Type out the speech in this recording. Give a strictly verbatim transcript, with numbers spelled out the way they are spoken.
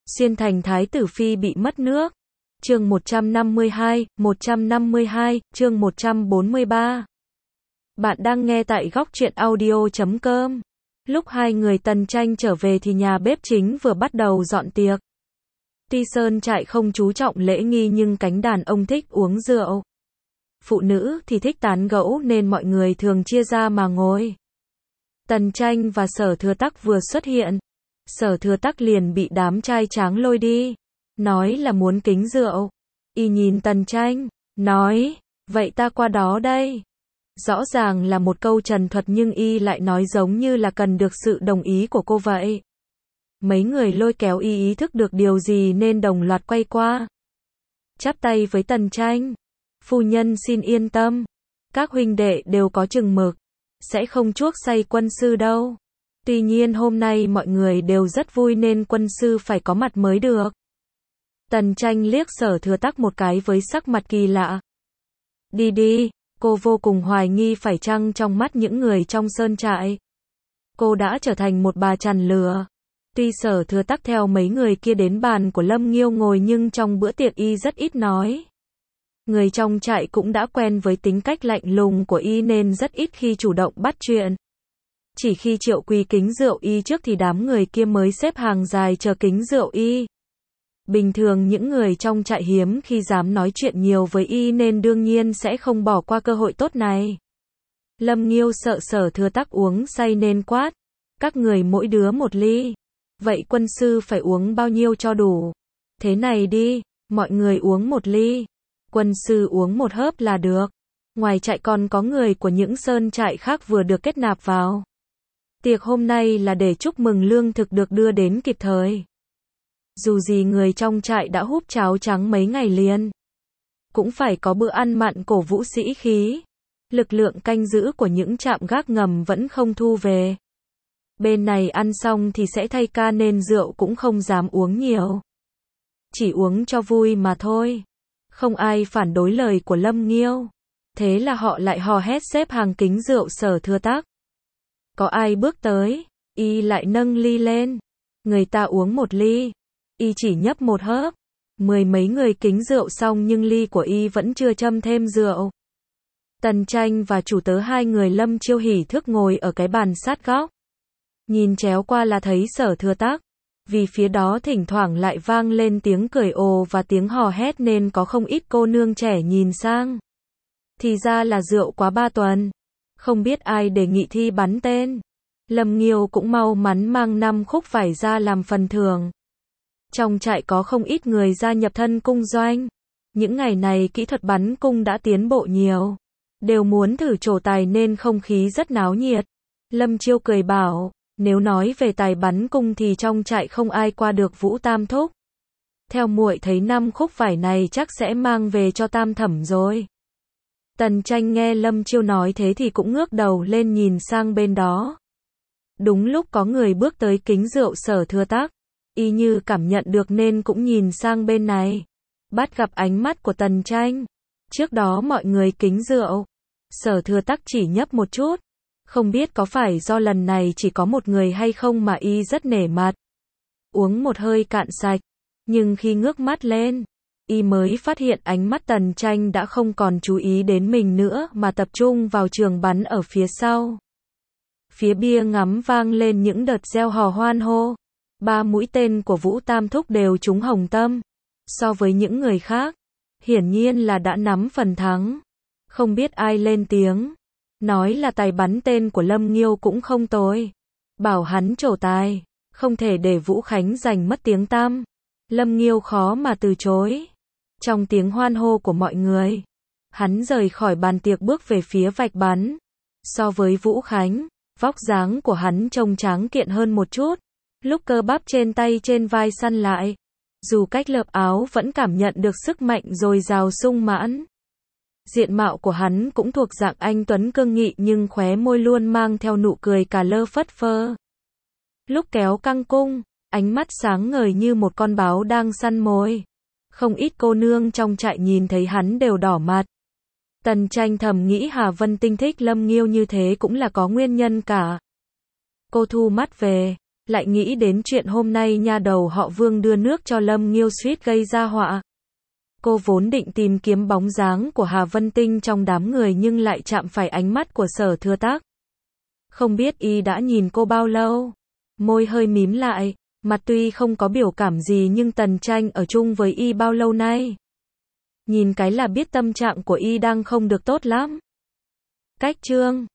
Xuyên thành thái tử phi bị mất nước. Chương một trăm năm mươi hai, một trăm năm mươi hai, chương một trăm bốn mươi ba. Bạn đang nghe tại góc truyện audio chấm com. Lúc hai người Tần Tranh trở về thì nhà bếp chính vừa bắt đầu dọn tiệc. Tuy sơn trại không chú trọng lễ nghi nhưng cánh đàn ông thích uống rượu. Phụ nữ thì thích tán gẫu nên mọi người thường chia ra mà ngồi. Tần Tranh và Sở Thừa Tắc vừa xuất hiện. Sở Thừa Tắc liền bị đám trai tráng lôi đi. Nói là muốn kính rượu. Y nhìn Tần Tranh, nói, vậy ta qua đó đây. Rõ ràng là một câu trần thuật nhưng Y lại nói giống như là cần được sự đồng ý của cô vậy. Mấy người lôi kéo Y ý thức được điều gì nên đồng loạt quay qua. Chắp tay với Tần Tranh. Phu nhân xin yên tâm. Các huynh đệ đều có chừng mực. Sẽ không chuốc say quân sư đâu. Tuy nhiên hôm nay mọi người đều rất vui nên quân sư phải có mặt mới được. Tần Tranh liếc Sở Thừa Tắc một cái với sắc mặt kỳ lạ. Đi đi, cô vô cùng hoài nghi phải chăng trong mắt những người trong sơn trại. Cô đã trở thành một bà chằn lừa. Tuy Sở Thừa Tắc theo mấy người kia đến bàn của Lâm Nghiêu ngồi nhưng trong bữa tiệc Y rất ít nói. Người trong trại cũng đã quen với tính cách lạnh lùng của Y nên rất ít khi chủ động bắt chuyện. Chỉ khi Triệu Quỳ kính rượu Y trước thì đám người kia mới xếp hàng dài chờ kính rượu Y. Bình thường những người trong trại hiếm khi dám nói chuyện nhiều với Y nên đương nhiên sẽ không bỏ qua cơ hội tốt này. Lâm Nghiêu sợ Sở Thừa Tắc uống say nên quát. Các người mỗi đứa một ly. Vậy quân sư phải uống bao nhiêu cho đủ? Thế này đi, mọi người uống một ly. Quân sư uống một hớp là được. Ngoài trại còn có người của những sơn trại khác vừa được kết nạp vào. Tiệc hôm nay là để chúc mừng lương thực được đưa đến kịp thời. Dù gì người trong trại đã húp cháo trắng mấy ngày liền. Cũng phải có bữa ăn mặn cổ vũ sĩ khí. Lực lượng canh giữ của những trạm gác ngầm vẫn không thu về. Bên này ăn xong thì sẽ thay ca nên rượu cũng không dám uống nhiều. Chỉ uống cho vui mà thôi. Không ai phản đối lời của Lâm Nghiêu. Thế là họ lại hò hét xếp hàng kính rượu Sở Thừa Tắc. Có ai bước tới, Y lại nâng ly lên. Người ta uống một ly, Y chỉ nhấp một hớp. Mười mấy người kính rượu xong nhưng ly của Y vẫn chưa châm thêm rượu. Tần Tranh và chủ tớ hai người Lâm Chiêu hỉ thức ngồi ở cái bàn sát góc. Nhìn chéo qua là thấy Sở Thừa Tắc. Vì phía đó thỉnh thoảng lại vang lên tiếng cười ồ và tiếng hò hét nên có không ít cô nương trẻ nhìn sang. Thì ra là rượu quá ba tuần. Không biết ai đề nghị thi bắn tên. Lâm Nghiêu cũng mau mắn mang năm khúc vải ra làm phần thưởng. Trong trại có không ít người gia nhập thân cung doanh. Những ngày này kỹ thuật bắn cung đã tiến bộ nhiều. Đều muốn thử trổ tài nên không khí rất náo nhiệt. Lâm Chiêu cười bảo, nếu nói về tài bắn cung thì trong trại không ai qua được Vũ Tam Thúc. Theo muội thấy năm khúc vải này chắc sẽ mang về cho Tam Thẩm rồi. Tần Tranh nghe Lâm Chiêu nói thế thì cũng ngước đầu lên nhìn sang bên đó. Đúng lúc có người bước tới kính rượu Sở Thừa Tắc. Y như cảm nhận được nên cũng nhìn sang bên này. Bắt gặp ánh mắt của Tần Tranh. Trước đó mọi người kính rượu. Sở Thừa Tắc chỉ nhấp một chút. Không biết có phải do lần này chỉ có một người hay không mà Y rất nể mặt. Uống một hơi cạn sạch. Nhưng khi ngước mắt lên, Y mới phát hiện ánh mắt Tần Tranh đã không còn chú ý đến mình nữa mà tập trung vào trường bắn ở phía sau. Phía bia ngắm vang lên những đợt reo hò hoan hô. Ba mũi tên của Vũ Tam Thúc đều trúng hồng tâm. So với những người khác, hiển nhiên là đã nắm phần thắng. Không biết ai lên tiếng. Nói là tài bắn tên của Lâm Nghiêu cũng không tồi. Bảo hắn trổ tài. Không thể để Vũ Khánh giành mất tiếng tăm. Lâm Nghiêu khó mà từ chối. Trong tiếng hoan hô của mọi người, hắn rời khỏi bàn tiệc bước về phía vạch bắn. So với Vũ Khánh, vóc dáng của hắn trông tráng kiện hơn một chút. Lúc cơ bắp trên tay trên vai săn lại, dù cách lợp áo vẫn cảm nhận được sức mạnh dồi dào sung mãn. Diện mạo của hắn cũng thuộc dạng anh tuấn cương nghị nhưng khóe môi luôn mang theo nụ cười cà lơ phất phơ. Lúc kéo căng cung, ánh mắt sáng ngời như một con báo đang săn mồi. Không ít cô nương trong trại nhìn thấy hắn đều đỏ mặt. Tần Tranh thầm nghĩ Hà Vân Tinh thích Lâm Nghiêu như thế cũng là có nguyên nhân cả. Cô thu mắt về, lại nghĩ đến chuyện hôm nay nha đầu họ Vương đưa nước cho Lâm Nghiêu suýt gây ra họa. Cô vốn định tìm kiếm bóng dáng của Hà Vân Tinh trong đám người nhưng lại chạm phải ánh mắt của Sở Thừa Tác. Không biết y đã nhìn cô bao lâu. Môi hơi mím lại, mặt tuy không có biểu cảm gì nhưng Tần Tranh ở chung với y bao lâu nay. Nhìn cái là biết tâm trạng của y đang không được tốt lắm. Cách chương